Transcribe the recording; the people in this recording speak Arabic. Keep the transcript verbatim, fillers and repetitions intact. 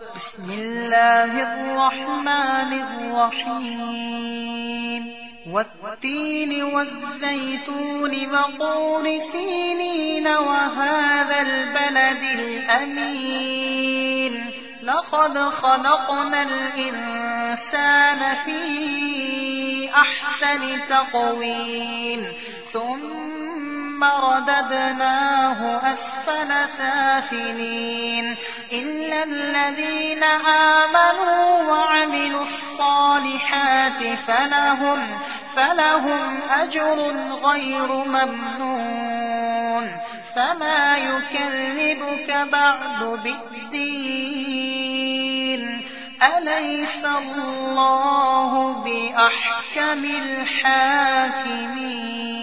بسم الله الرحمن الرحيم والتين والزيتون وطور سينين وهذا البلد الأمين لقد خلقنا الإنسان في أحسن تقويم ثم رددناه أسفل سافلين إلا الذين آمنوا وعملوا الصالحات فلهم, فلهم أجر غير ممنون فما يكذبك بعد بالدين أليس الله بأحكم الحاكمين.